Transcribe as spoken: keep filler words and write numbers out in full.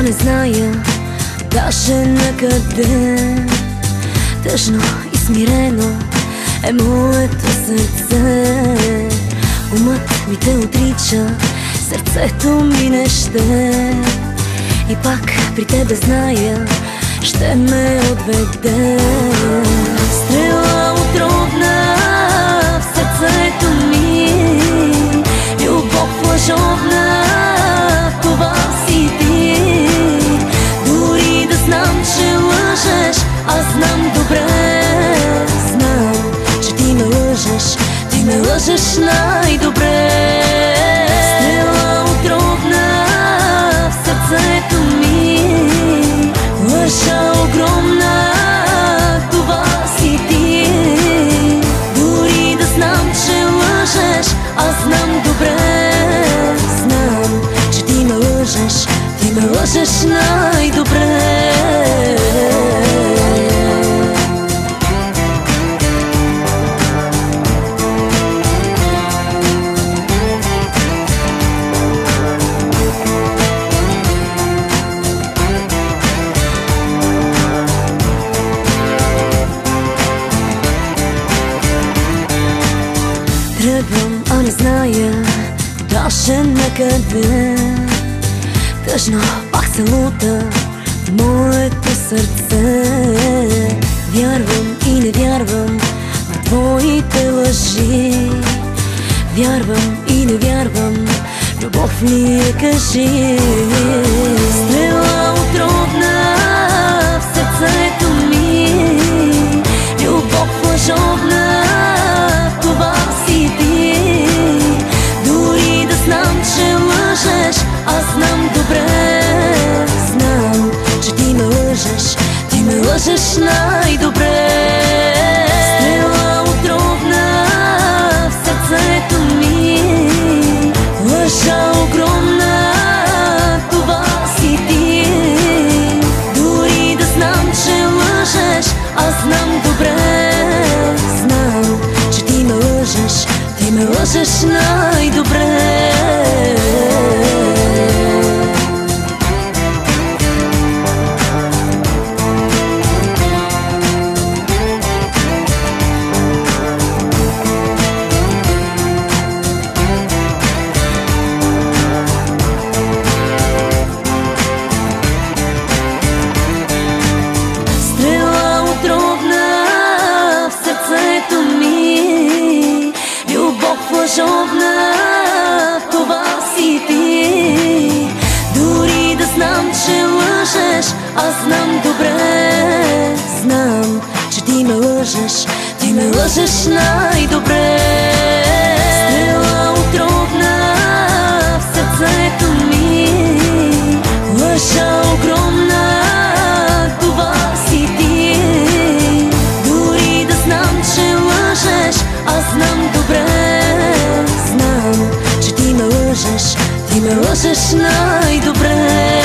а не зная даже накъде. Тъжно и смирено е моето сърце. Умът ми те отрича, сърцето ми не ще. И пак при тебе зная, ще ме отведе. Стрела отровна в сърцето ми, любов лъжовна, това си ти. Дори да знам, че лъжеш, аз знам добре. Знам, че ти ме лъжеш, ти ме лъжеш най-добре. Стрела отровна в сърцето ми, лъжа огромна, това си ти. Дори да знам, че лъжеш, аз знам добре. Знам, че ти ме лъжеш, ти ме лъжеш най-добре. Тръгвам, а не зная даже накъде. Тъжно пак се лута в моето сърце. Вярвам и не вярвам в твоите лъжи. Вярвам и не вярвам, любов ли е, кажи. Стрела отровна в сърцето ми, любов лъжовна, това си ти. Дори да знам, че лъжеш, аз знам добре. Знам, че ти ме лъжеш, ти ме лъжеш най-добре. Стрела отровна в сърцето ми, лъжа огромна, това си ти. Дори да знам, че лъжеш, аз знам добре. Знам, че ти ме лъжеш, ти ме лъжеш най-добре. Лъжовна, това си ти. Дори да знам, че лъжеш, аз знам добре. Знам, че ти ме лъжеш, ти ме лъжеш най-добре. Стрела отровна в сърцето ми, лъжа огромна, това си ти. Дори да знам, че лъжеш, аз знам добре. Ти ме лъжеш най-добре.